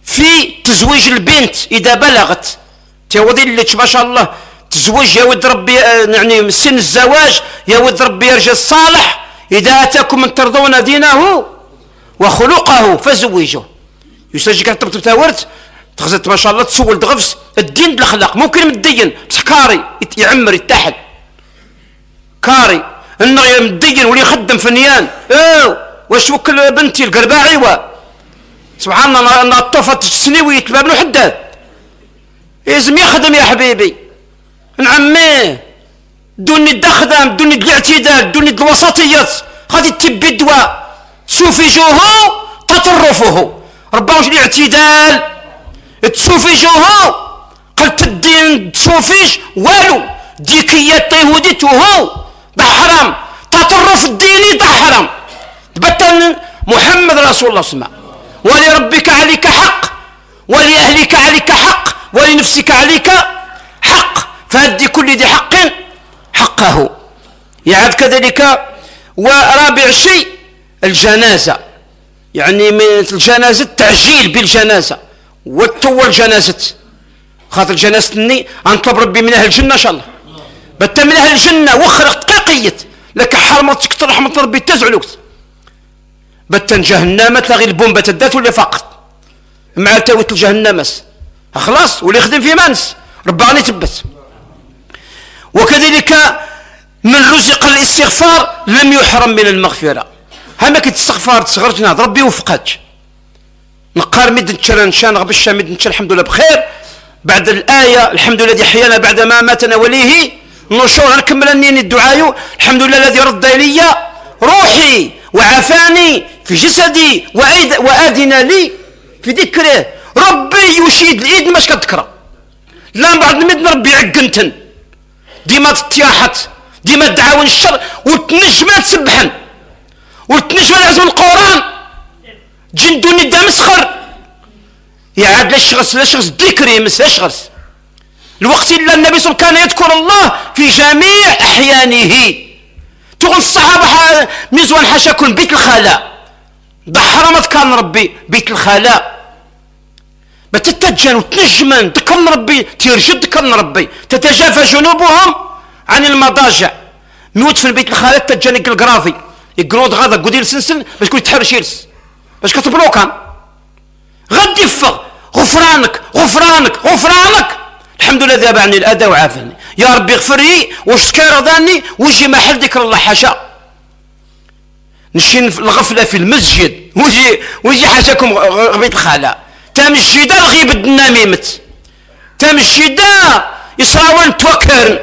في تزويج البنت إذا بلغت تيوضي اللي ما شاء الله تزوج يا ود ربي، يعني من سن الزواج يا ود ربي يا رجال صالح، إذا أتاكم من ترضون دينه وخلقه فزوجوه. يسجل كتبت تاورت تخزت ما شاء الله تسول دغفس الدين بالاخلاق، ممكن مدين بصح كاري يعمر يتحد كاري انه مدين ولي يخدم فنيان. اه واش وكل بنتي القرباعي و سبحان الله انا طفت سنويت بابنو حداد لازم يخدم يا حبيبي نعميه دوني الدخدم دوني الاعتدال دوني الوسطيات غادي تبي الدواء سوفيجوه تطرفه ربما الاعتدال تسوفيجوه قلت الدين تسوفيج والو ديكيات يهوديته ده حرام تطرف الديني ده حرام تبتن محمد رسول الله سمع ولربك عليك حق ولأهلك عليك حق ولنفسك عليك حق فهدي كل ذي حق حقه. يعد كذلك. ورابع شيء الجنازة، يعني من الجنازة التعجيل بالجنازة والتول جنازة خاطر جنازتني أنطلب ربي من أهل الجنة إن شاء الله بتا من أهل الجنة وخرق دقيقية لك حرمتك تكتر رحمة ربي تزعلوك بتا جهنم تلاغي البومبة تدات ولا فقط مع تاويت الجهنمس خلاص واللي يخدم في مانس رباني تبت. وكذلك من رزق الاستغفار لم يحرم من المغفرة. هما كي تستغفر تصغرتنا ربي وفقك نقار مد نتشرى نشان غبشة مد نتشرى الحمد لله بخير بعد الآية الحمد لله الذي حيانا بعد ما ماتنا وليه نشور نكمل أنني الدعاء الحمد لله الذي رد إلي روحي وعافاني في جسدي وآذن لي في ذكره. ربي يشيد الإيد ماش كتذكره لا بعد مد ربي عقنتن ديما تطياحت ديما تعاون الشر وتنجم تسبحن وتنجم لازم القرآن جندوني دا مسخر يعاد لا شخص لا شخص ذكري مس لا شخص الوقت الا النبي صلى الله عليه وسلم كان يذكر الله في جميع احيانه. تقول الصحابه مزوان حاشاكم بيت الخلاء ده حرمت كان ربي بيت الخلاء بتتجن وتنجمن ذكرنا ربي تيرجد ذكرنا ربي تتجافى جنوبهم عن المضاجع نوت في البيت الخلاء تتجن القرافي يقرود غاضا قدير سنسن باش كنت تحرش يرس باش كتبلو كان غد يفغ غفرانك غفرانك غفرانك الحمد لله ذهب عني الاذى وعافاني يا ربي اغفر لي واشكر رضاني ويجي محل ذكر الله حاشا نشين الغفله في المسجد ويجي ويجي حاشاكم بيت الخلاء تمشي دا الغيب النميمت تمشي دا يصراون توكرن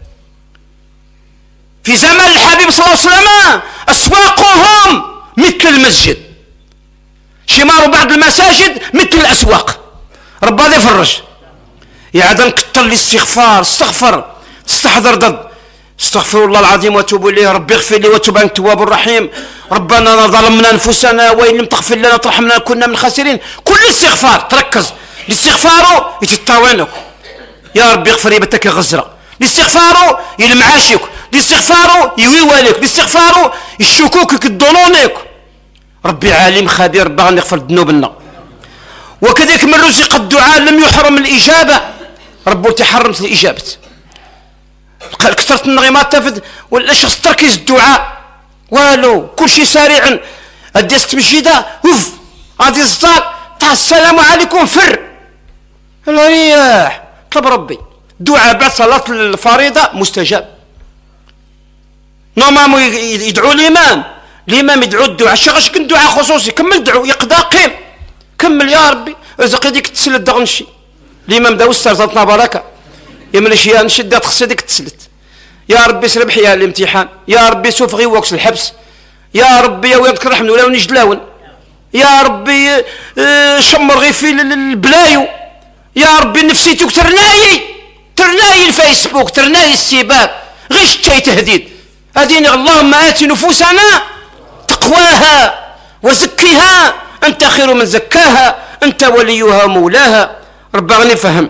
في زمن الحبيب صلى الله عليه وسلم اسواقهم مثل المسجد شمار بعض المساجد مثل الاسواق رب هذا يفرج يعاد نكتر الاستغفار استغفر تستحضر ضد استغفر الله العظيم واتوب اليه ربي اغفر لي وتوب انت التواب الرحيم ربنا ظلمنا انفسنا وان لم تغفر لنا وترحمنا كنا من الخاسرين. كل استغفار تركز الاستغفار يتطاولك يا ربي اغفر لي بتك غزره الاستغفار يلمعاشك الاستغفار يويوالك الاستغفار يشكوكك الظنونك ربي عالم خبير باغي يغفر ذنوبنا. وكذلك من رزق الدعاء لم يحرم الإجابة ربو تحرمت الإجابة كثرت النغمات تفد ولا شخص تركيز الدعاء والو كل شيء سريعا ادي استمشيدا اوف غادي الصال تاع السلام عليكم فر الرياح طلب ربي الدعاء بعد صلاة الفريضة مستجاب. نورمالمون يدعو الإمام الإمام يدعو الدعاء شغش كن دعاء خصوصي كمل دعو يقضى قيم كمل يا ربي رزق يديك تسلت دغنشي الإمام دا وستر زلطنا بركة يملش يا نشد تخص يديك تسلت يا ربي سربح يا الامتحان يا ربي سوف غي وكس الحبس يا ربي يا ويمتك رحمن ولا ونجلاون يا ربي شمر غي في البلايو يا ربي نفسيتك ترناي ترناي الفيسبوك ترناي السباب غيش تاي تهديد هديني اللهم آت نفوسنا تقواها وزكها أنت خير من زكاها أنت وليها مولاها ربنا نفهم.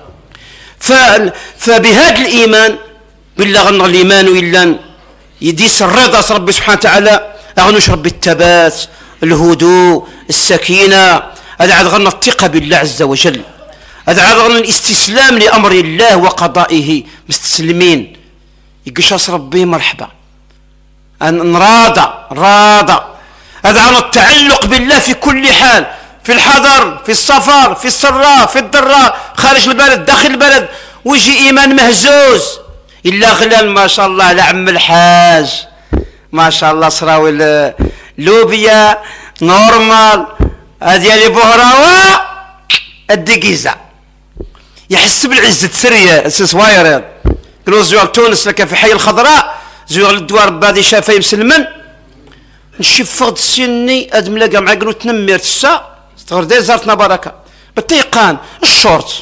فبهذا الإيمان بالله غنى الإيمان إلا يديس الرضا ربي سبحانه وتعالى أغنوش ربي الثبات الهدوء السكينة هذا عاد غنى الثقة بالله عز وجل، هذا عاد غنى الاستسلام لأمر الله وقضائه، مستسلمين يقشاص ربي مرحبا أن راضى راضى. هذا عن التعلق بالله في كل حال، في الحضر، في السفر، في السراء، في الضراء، خارج البلد، داخل البلد، ويجي إيمان مهزوز. إلا غلال ما شاء الله لعم الحاج ما شاء الله صراوي لوبيا نورمال هذه بهراوة الدقيزة يحس بالعزة سرية سواير. قالوا زوال تونس لك في حي الخضراء زوال الدوار بادي شافي مسلمن نشوف فقد سني ادم لقى مع قالوا تنمير تسا استغردي زارتنا بركه بالتيقان الشورت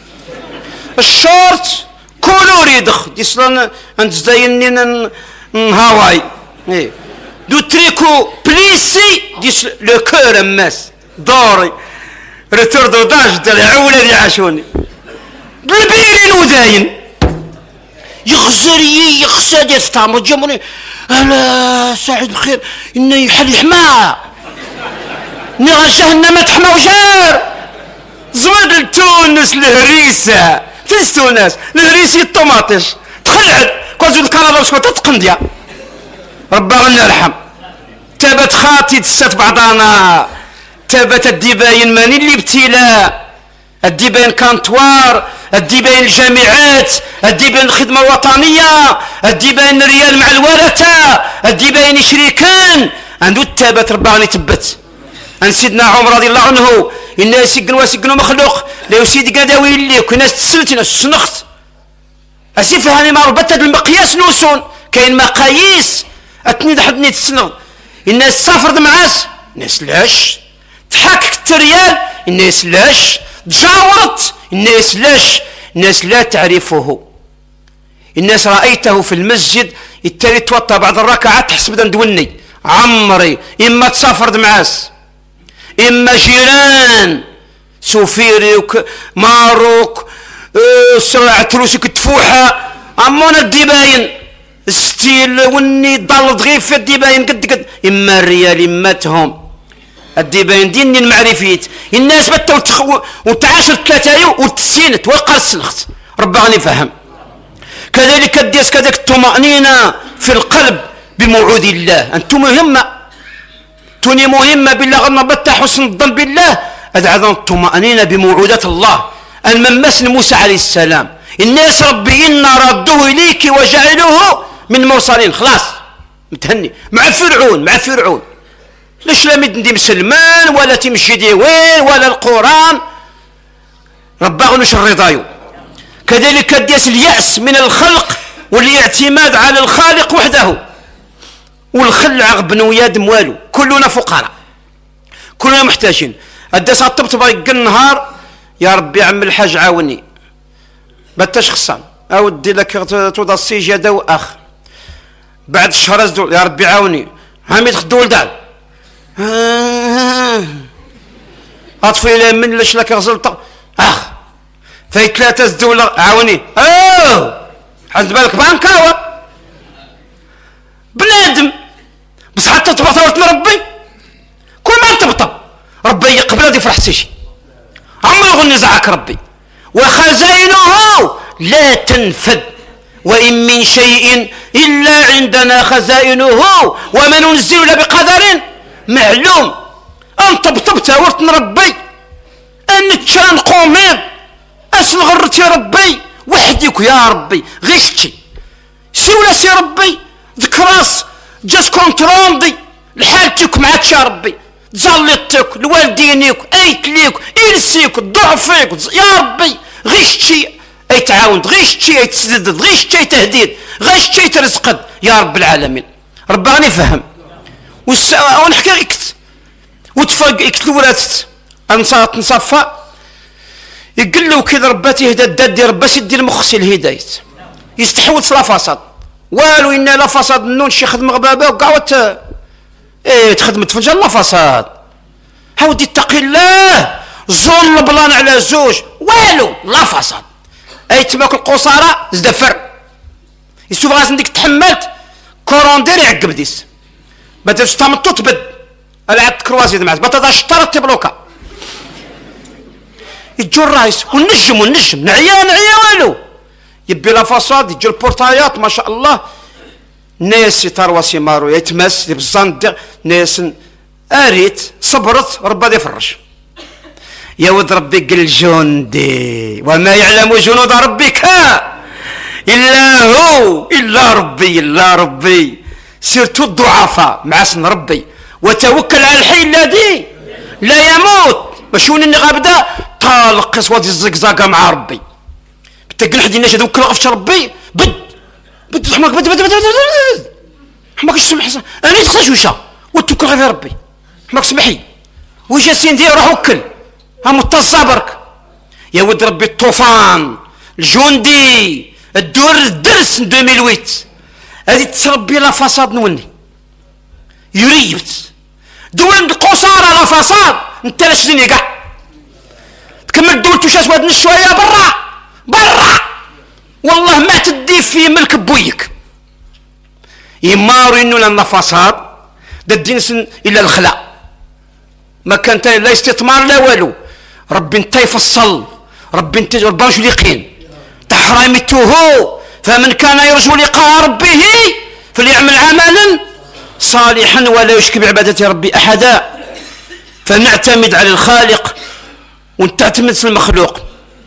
الشورت كولوري دخ ديسلان انت زايني هاواي ايه دو تريكو بليسي ديس لو كور اماس دوري ريتور دو داج ديال العوله اللي عاشوني بالبيرين وداين يخزري يخسى ديال الطعم الجمهوري هلا سعيد بخير انه يحل حماه نغا جهنم تحمى وجار زواد لتونس الهريسه فين تونس الهريسي الطوماطيش تخلعد كوزو الكندا وسكوت تقنديا ربي غني يرحم تابت خاطي تسات بعضانا تابت الديباين ماني اللي ابتلاء الديباين كانتوار الديباين الجامعات الديباين الخدمه الوطنيه الديباين الريال مع الورثه الديباين شريكان عنده التابت ربي غني تبت عن سيدنا عمر رضي الله عنه إن يسجن ويسجن مخلوق لا يسيد قداوي اللي كل ناس تسلت ناس سنخت أسيف هاني ما ربطت المقياس نوسون كاين مقاييس أتني حدني تسنغ الناس سافرت معاس الناس لاش تحاكك التريال الناس لاش تجاورت الناس لاش الناس لا تعرفه الناس رأيته في المسجد التالي توطى بعد الركعات تحسب ندوني عمري إما تسافرت معاس إما جيران سوفيريك ماروك سرعة تروسك التفوحة أمونا الديباين ستيل وني ضل ضغيف في الديباين قد قد إما الريال إماتهم الديباين ديني المعرفيت الناس بتا وتعاشر ثلاثة وتسينت وقال السلخت ربي غني فهم. كذلك الديس كذلك الطمأنينة في القلب بموعود الله أنتم مهمة توني مهمة بالله غنى بتا حسن الظن بالله أدعى الطمأنينة بموعودات الله. الممس موسى عليه السلام الناس ربي إنا ردوه إليك وجعلوه من مرسلين خلاص متهني مع فرعون مع فرعون ليش لا مدي سلمان ولا تمشي ديوين ولا القرآن ربا غنوش الرضايو. كذلك ديس اليأس من الخلق والاعتماد على الخالق وحده والخلع بنو يادم والو كلنا فقراء كلنا محتاجين. الداس الطبطبة النهار يا ربي عم الحاج عاوني باتاش خصان اودي لك توضى السجاده واخ بعد الشهر ازدول يا ربي عاوني عامي تخدو ولدان اطفي لي من ليش لك غزلطه اخ في ثلاثه زدول عاوني اوه حد بالك بانكاوه بنادم بس حتى تبطلت ربي كل ما تبطل ربي يقبل هذه فرح سيشي عمرو يغني زعك ربي وخزائنه لا تنفد وإن من شيء إلا عندنا خزائنه وما ننزل إلا بقدر معلوم. أنت بطبت ورت ربي أن تشان قومين أسل غرت يا ربي وحدك يا ربي غشتي سولا سي ربي ذكراس جاس كونتروندي لحالتك معك يا ربي زلطتك لوالدينك ايت ليك إلسيك ضعفك يا ربي غشتي اي تعاون غشتي اي تسدد غشتي اي تهديد غشتي اي ترزقد يا رب العالمين. ربي غني فهم ونحكي اكت وتفرق اكت الولات انصات نصفى يقول له كذا رباتي هدا الداد ديال ربا سيدي المخ الهدايه يستحوذ في لافاساد والو ان لافاساد النون شي خدمه غبابه وكاع ايه تخدم تفجر الله فساد هاودي اتقي الله زول بلان على زوج والو لا فساد اي تماك القصارى زدفر يشوف غاز نديك تحملت كوروندير يعقب ديس بدل تمطط تبد العاد كروازيد معاك بطا شطرت تبلوكا يجو الرايس والنجم والنجم نعيا نعيا والو يبي لا فاصاد يجو البورتايات ما شاء الله ناس يطاروا سيمارو يتمس بزاند ناس اريت صبرت ربي ذي فرش يا ود ربي قل جندي وما يعلم جنود ربك الا هو الا ربي الا ربي سرت الضعفاء مع سن ربي وتوكل على الحي الذي لا يموت بشون اني غابدا طالق قصوات الزقزاقه مع ربي بتقل حد الناس توكل غفش ربي بد بد حماك بد بد بد بد حماك السمح انا تخشوشه وتوكل غير ربي حماك سمحي وجا سين دير روح وكل هم التصابرك يا ود ربي الطوفان الجندي الدور الدرس ألفين وثمانية هذه تربي لا فساد نوني يريبت دول قصارى لا فساد انت لا شريني كاع تكمل دول تشاس واد شويه برا برا والله ما تدي في ملك بويك يمارو انه لنا فساد دا الدين الا الخلاء ما كان لا استثمار لا والو ربي انت يفصل ربي انت ربي شو اليقين تحرمته فمن كان يرجو لقاء ربه فليعمل عملا صالحا ولا يشرك بعبادة ربي احدا فنعتمد على الخالق ونعتمد على المخلوق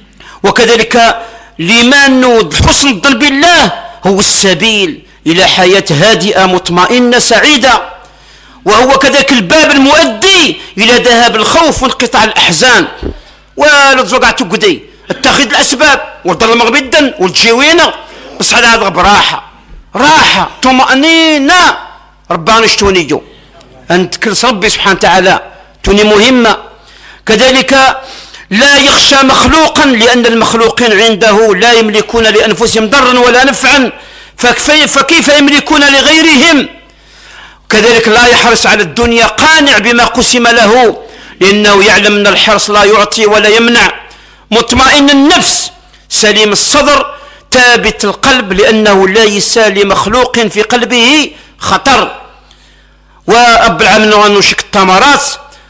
وكذلك الايمان حسن الظن بالله هو السبيل الى حياة هادئة مطمئنة سعيدة وهو كذلك الباب المؤدي الى ذهاب الخوف وانقطاع الاحزان ولا تزوقع تقدي اتخذ الاسباب والظلم غدا والتجوينه بس على هذا براحه راحه طمانينه ربنا شتونيو ان تكرس ربي سبحانه وتعالى توني مهمه كذلك لا يخشى مخلوقا لان المخلوقين عنده لا يملكون لانفسهم ضرا ولا نفعا فكيف يملكون لغيرهم كذلك لا يحرص على الدنيا قانع بما قسم له لأنه يعلم أن الحرص لا يعطي ولا يمنع مطمئن النفس سليم الصدر ثابت القلب لأنه ليس لمخلوق في قلبه خطر وأب العالمين نشك التمرات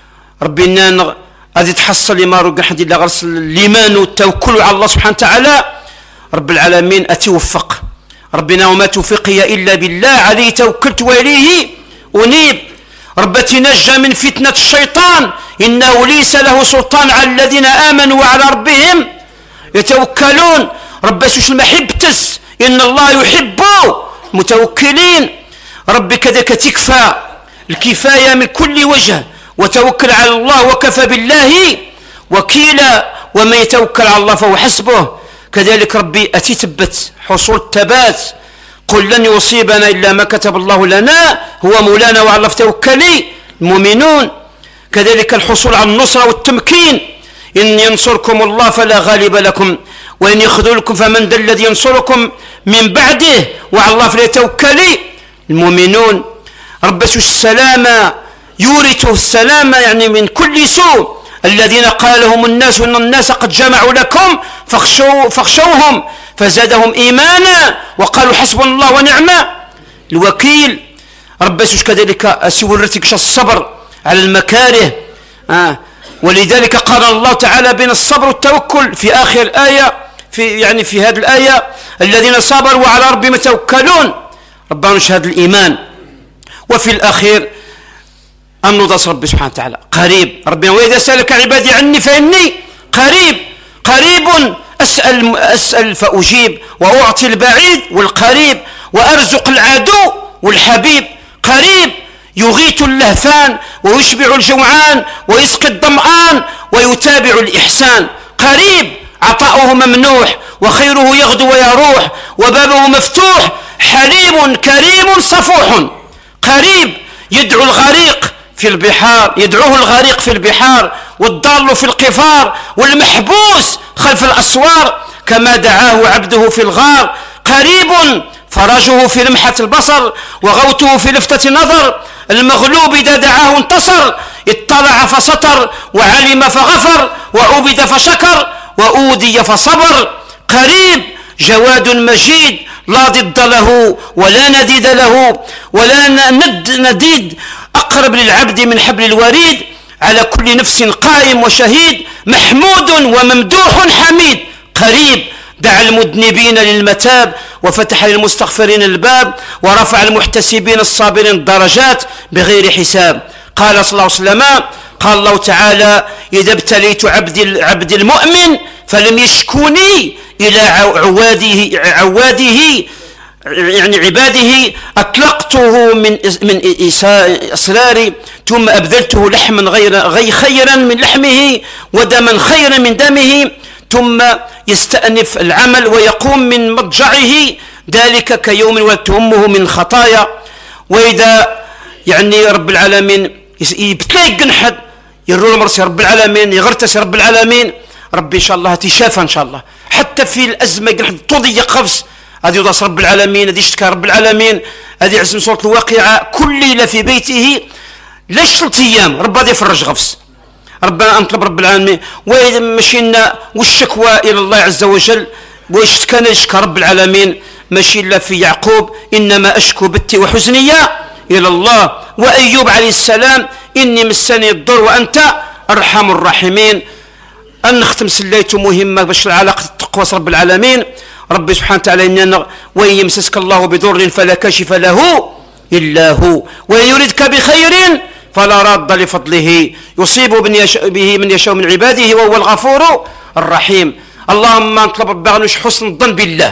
ربنا غادي تحصل لما رقع حد الله غرس الإيمان والتوكل على الله سبحانه وتعالى رب العالمين أتوفق ربنا وما توفيقي إلا بالله عليه توكلت وإليه أنيب رب تنجى من فتنة الشيطان إنه ليس له سلطان على الذين آمنوا وعلى ربهم يتوكلون رب سوش المحبتس إن الله يحب متوكلين رب كذلك تكفى الكفاية من كل وجه وتوكل على الله وكفى بالله وكيلا ومن يتوكل على الله فهو حسبه كذلك ربي أتثبت حصول الثبات قل لن يصيبنا إلا ما كتب الله لنا هو مولانا وعلى الله فتوكلي المؤمنون كذلك الحصول على النصرة والتمكين إن ينصركم الله فلا غالب لكم وإن يخذلكم فمن ذا الذي ينصركم من بعده وعلى الله فليتوكلي المؤمنون رب السلامة يورث السلامة يعني من كل سوء الذين قال لهم الناس إن الناس قد جمعوا لكم فاخشوا فاخشوهم فزادهم إيمانا وقالوا حسبنا الله ونعم الوكيل رب يسوش كذلك أسورتك الصبر على المكاره آه. ولذلك قال الله تعالى بين الصبر والتوكل في آخر الآية في يعني في هذه الآية الذين صبروا وعلى ربهم يتوكلون ربنا نشهد الإيمان وفي الأخير أن نضاس ربي سبحانه وتعالى قريب ربنا وإذا سألك عبادي عني فإني قريب قريب أسأل, أسأل فأجيب وأعطي البعيد والقريب وأرزق العدو والحبيب قريب يغيث اللهفان ويشبع الجوعان ويسقي الظمآن ويتابع الإحسان قريب عطاؤه ممنوح وخيره يغدو ويروح وبابه مفتوح حليم كريم صفوح قريب يدعو الغريق في البحار يدعوه الغريق في البحار والضال في القفار والمحبوس خلف الأسوار كما دعاه عبده في الغار قريب فرجه في لمحة البصر وغوته في لفتة نظر المغلوب إذا دعاه انتصر اطلع فسطر وعلم فغفر وعبد فشكر وأودي فصبر قريب جواد مجيد لا ضد له ولا نديد له ولا ند نديد أقرب للعبد من حبل الوريد على كل نفس قائم وشهيد، محمود وممدوح حميد، قريب، دعا المذنبين للمتاب وفتح للمستغفرين الباب ورفع المحتسبين الصابرين الدرجات بغير حساب. قال صلى الله عليه وسلم، قال الله تعالى: إذا ابتليت عبد عبد المؤمن فلم يشكوني إلى عواده عواده يعني عباده أطلقته من من إصراري ثم أبذلته لحما غير غير خيرا من لحمه ودما خيرا من دمه، ثم يستأنف العمل ويقوم من مضجعه، ذلك كيوم ولدته أمه من خطايا. وإذا يعني رب العالمين يبتلي يقنحد يرو المرسي رب العالمين يغرتس رب العالمين، ربي إن شاء الله تشافى إن شاء الله، حتى في الأزمة يقنحد تضيق قفص هذه يضاس رب العالمين، هذه يشتكى رب العالمين، هذه عزم صورة الواقعة كل ليلة في بيته ليش ثلاث أيام رب هذا يفرج غفص. ربنا أنطلب رب العالمين، وإذا مشينا والشكوى إلى الله عز وجل ويشتكى يشكى رب العالمين، ماشي إلا في يعقوب إنما أشكو بثي وحزني إلى الله، وأيوب عليه السلام إني مسني الضر وأنت أرحم الراحمين. أن نختم سليته مهمة باش العلاقة التقوى رب العالمين. ربي سبحانه وتعالى إننا وإن يمسسك الله بضر فلا كاشف له إلا هو وإن يردك بخير فلا راد لفضله يصيب به من يشاء من عباده وهو الغفور الرحيم. اللهم نطلب ربنا حسن الظن بالله،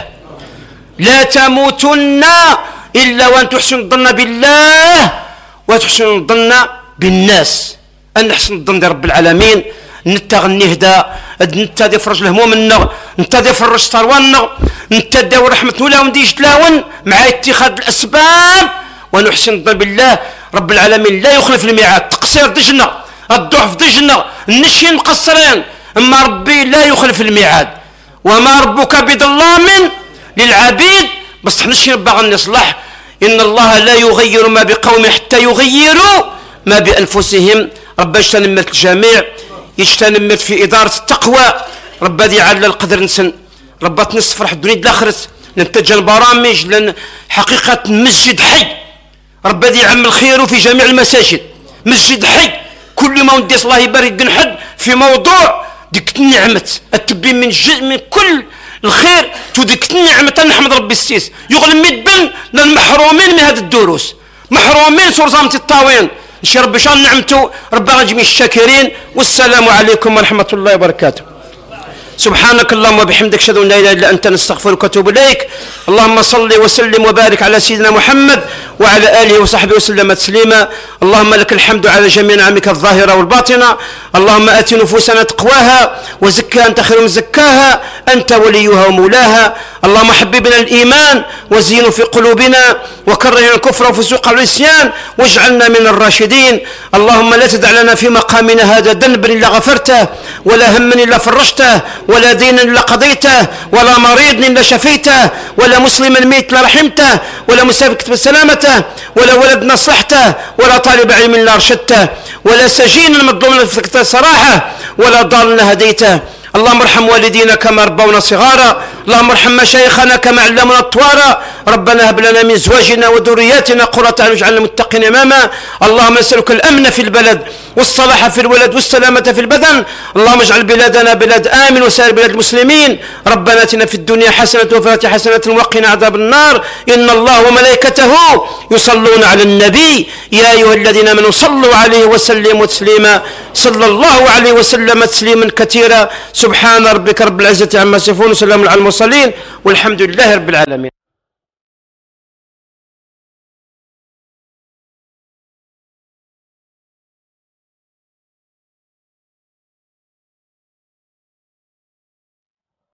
لا تموتن إلا وأن تحسن الظن بالله وتحسن الظن بالناس. أن نحسن الظن برب العالمين، نتا غنهدى، نتا دي فرج الهموم النغ، نتا دي فرج ثروان، نتا داور رحمة ولا ونديش تلاون مع اتخاذ الأسباب ونحسن الظن بالله. رب العالمين لا يخلف الميعاد، تقصير دجنا، الضعف دجنا، النشي مقصرين، أما ربي لا يخلف الميعاد. وما ربك بظلام للعبيد، بس نشي باغي نصلح. إن الله لا يغير ما بقوم حتى يغيروا ما بأنفسهم. رب يجتنمت الجميع، يجتنمت في إدارة التقوى. رب هذه على القدر نسن، رب تنس فرح الدنيا الآخرة، ننتج البرامج لأن حقيقة مسجد حي. رب هذه يعمل خيره في جميع المساجد، مسجد حي. كل ما وديس الله يبارك نحد في موضوع ديك النعمة التبي من جزء من كل الخير توديك النعمة. نحمد ربي السيس يغلم مدبن لأن محرومين من هذه الدروس، محرومين سورزامة الطاوين. نشي ربي شان نعمته ربي غجمي الشاكرين. والسلام عليكم ورحمة الله وبركاته. سبحانك اللهم وبحمدك اشهد ان لا اله الا انت نستغفرك ونتوب اليك. اللهم صل وسلم وبارك على سيدنا محمد وعلى اله وصحبه وسلم تسليما. اللهم لك الحمد على جميع نعمك الظاهره والباطنه. اللهم ات نفوسنا تقواها وزكها انت خير من زكاها، انت وليها ومولاها. اللهم حببنا الايمان وزينه في قلوبنا وكرهنا الكفر والفسوق والعصيان واجعلنا من الراشدين. اللهم لا تدع لنا في مقامنا هذا ذنبا الا غفرته، ولا هما الا فرجته، ولا دينا الا قضيته، ولا مريض الا شفيته، ولا مسلما ميت الا رحمته، ولا مسافر كتب سلامته، ولا ولد نصحته، ولا طالب علم الا ارشدته، ولا سجين مظلوم فكت صراحه، ولا ضال هديته. اللهم ارحم والدينا كما ربونا صغارا، اللهم ارحم مشايخنا كما علمونا الطوارا. ربنا هب لنا من زواجنا وذرياتنا قرة اعين واجعلنا متقين اماما. اللهم نسألك الامن في البلد والصلاح في الولد والسلامة في البدن. اللهم اجعل بلادنا بلاد امن وسائر بلاد المسلمين. ربنا اتنا في الدنيا حسنة وفي الآخرة حسنة وقنا عذاب النار. ان الله وملائكته يصلون على النبي يا ايها الذين امنوا صلوا عليه وسلموا تسليما. صلى الله عليه وسلم تسليما كثيرا. سبحان ربك رب العزة عما يصفون وسلام على المرسلين والحمد لله رب العالمين.